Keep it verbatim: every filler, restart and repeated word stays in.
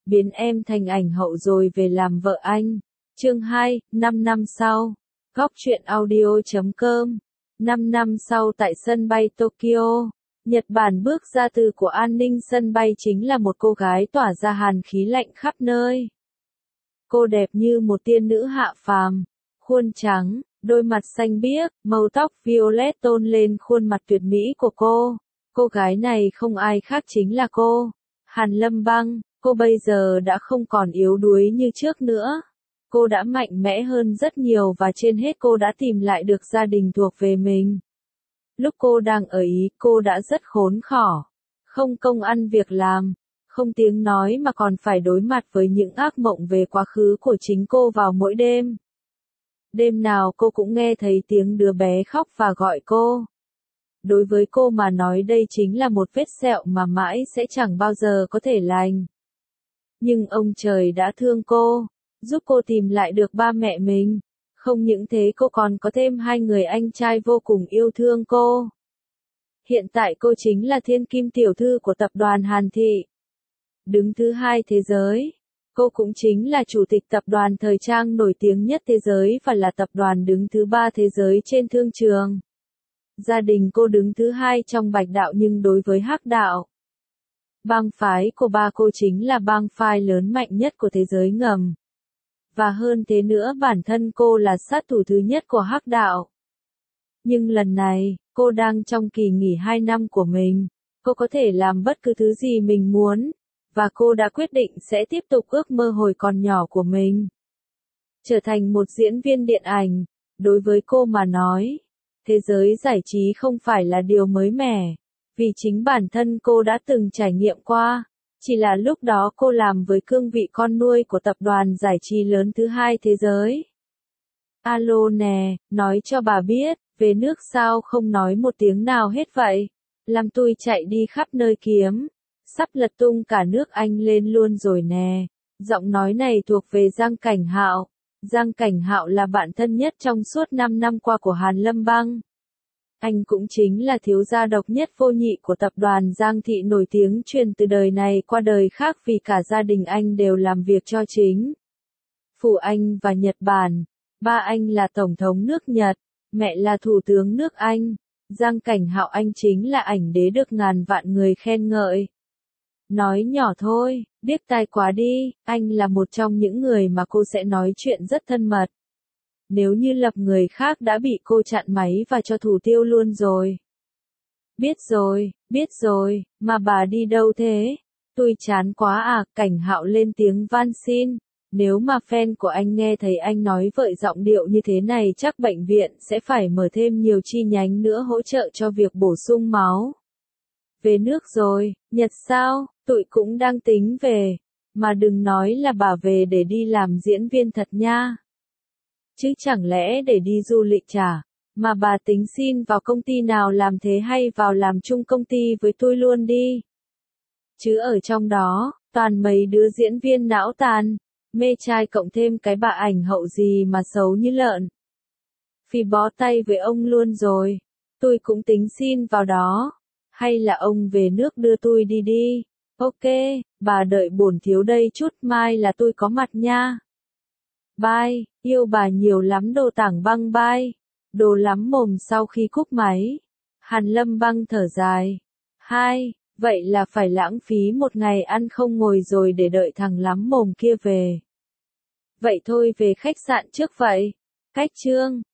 biến em thành ảnh hậu rồi về làm vợ anh. Chương hai, năm năm sau. Góc truyện audio chấm com. năm năm sau tại sân bay Tokyo, Nhật Bản bước ra từ của an ninh sân bay chính là một cô gái tỏa ra hàn khí lạnh khắp nơi. Cô đẹp như một tiên nữ hạ phàm, khuôn trắng, đôi mặt xanh biếc, màu tóc violet tôn lên khuôn mặt tuyệt mỹ của cô. Cô gái này không ai khác chính là cô, Hàn Lâm Băng. Cô bây giờ đã không còn yếu đuối như trước nữa. Cô đã mạnh mẽ hơn rất nhiều và trên hết cô đã tìm lại được gia đình thuộc về mình. Lúc cô đang ở Ý, cô đã rất khốn khổ, không công ăn việc làm, không tiếng nói mà còn phải đối mặt với những ác mộng về quá khứ của chính cô vào mỗi đêm. Đêm nào cô cũng nghe thấy tiếng đứa bé khóc và gọi cô. Đối với cô mà nói đây chính là một vết sẹo mà mãi sẽ chẳng bao giờ có thể lành. Nhưng ông trời đã thương cô, giúp cô tìm lại được ba mẹ mình. Không những thế cô còn có thêm hai người anh trai vô cùng yêu thương cô. Hiện tại cô chính là thiên kim tiểu thư của tập đoàn Hàn Thị, đứng thứ hai thế giới. Cô cũng chính là chủ tịch tập đoàn thời trang nổi tiếng nhất thế giới và là tập đoàn đứng thứ ba thế giới trên thương trường. Gia đình cô đứng thứ hai trong Bạch đạo nhưng đối với Hắc đạo, bang phái của ba cô chính là bang phái lớn mạnh nhất của thế giới ngầm. Và hơn thế nữa bản thân cô là sát thủ thứ nhất của Hắc đạo. Nhưng lần này, cô đang trong kỳ nghỉ hai năm của mình. Cô có thể làm bất cứ thứ gì mình muốn. Và cô đã quyết định sẽ tiếp tục ước mơ hồi còn nhỏ của mình. Trở thành một diễn viên điện ảnh. Đối với cô mà nói, thế giới giải trí không phải là điều mới mẻ. Vì chính bản thân cô đã từng trải nghiệm qua. Chỉ là lúc đó cô làm với cương vị con nuôi của tập đoàn giải trí lớn thứ hai thế giới. Alo nè, nói cho bà biết, về nước sao không nói một tiếng nào hết vậy? Làm tôi chạy đi khắp nơi kiếm. Sắp lật tung cả nước Anh lên luôn rồi nè. Giọng nói này thuộc về Giang Cảnh Hạo. Giang Cảnh Hạo là bạn thân nhất trong suốt năm năm qua của Hàn Lâm Băng. Anh cũng chính là thiếu gia độc nhất vô nhị của tập đoàn Giang Thị nổi tiếng truyền từ đời này qua đời khác vì cả gia đình anh đều làm việc cho chính phủ Anh và Nhật Bản. Ba anh là Tổng thống nước Nhật, mẹ là Thủ tướng nước Anh. Giang Cảnh Hạo anh chính là ảnh đế được ngàn vạn người khen ngợi. Nói nhỏ thôi, điếc tai quá đi, anh là một trong những người mà cô sẽ nói chuyện rất thân mật. Nếu như lập người khác đã bị cô chặn máy và cho thủ tiêu luôn rồi. Biết rồi, biết rồi, mà bà đi đâu thế? Tôi chán quá à, Cảnh Hạo lên tiếng van xin. Nếu mà fan của anh nghe thấy anh nói vợi giọng điệu như thế này chắc bệnh viện sẽ phải mở thêm nhiều chi nhánh nữa hỗ trợ cho việc bổ sung máu. Về nước rồi, Nhật sao? Tụi cũng đang tính về. Mà đừng nói là bà về để đi làm diễn viên thật nha. Chứ chẳng lẽ để đi du lịch chả? Mà bà tính xin vào công ty nào làm thế hay vào làm chung công ty với tôi luôn đi? Chứ ở trong đó, toàn mấy đứa diễn viên não tàn, mê trai cộng thêm cái bà ảnh hậu gì mà xấu như lợn. Phi bó tay với ông luôn rồi. Tôi cũng tính xin vào đó. Hay là ông về nước đưa tôi đi đi. Ok, bà đợi bổn thiếu đây chút mai là tôi có mặt nha. Bye, yêu bà nhiều lắm đồ tảng băng bye. Đồ lắm mồm sau khi cúp máy. Hàn Lâm Băng thở dài. Hai, vậy là phải lãng phí một ngày ăn không ngồi rồi để đợi thằng lắm mồm kia về. Vậy thôi về khách sạn trước vậy. Cách chương.